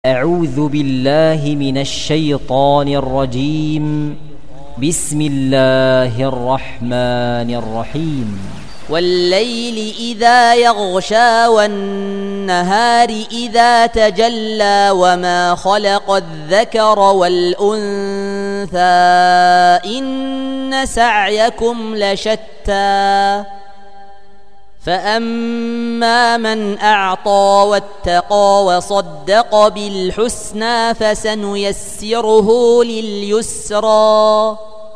أعوذ بالله من الشيطان الرجيم. بسم الله الرحمن الرحيم. والليل إذا يغشى والنهار إذا تجلى وما خلق الذكر والأنثى إن سعيكم لشتى فأما من أعطى واتقى وصدق بالحسنى فسنيسره لليسرى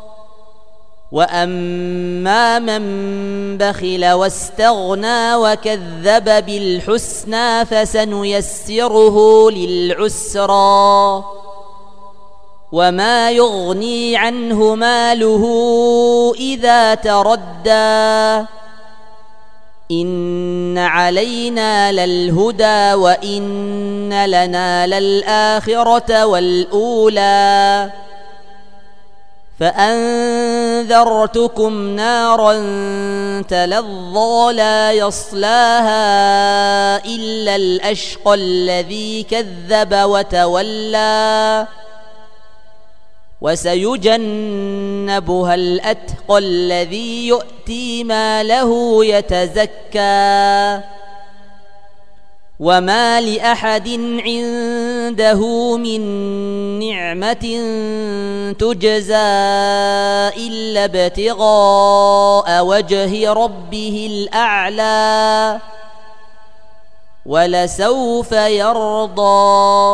وأما من بخل واستغنى وكذب بالحسنى فسنيسره للعسرى وما يغني عنه ماله إذا تردى إن علينا للهدى وإن لنا للآخرة والأولى فأنذرتكم نارا تلظى لا يصلاها إلا الأشقى الذي كذب وتولى وسيجنبها الأتقى الذي يؤتي ماله يتزكى وما لأحد عنده من نعمة تجزى إلا ابتغاء وجه ربه الأعلى ولسوف يرضى.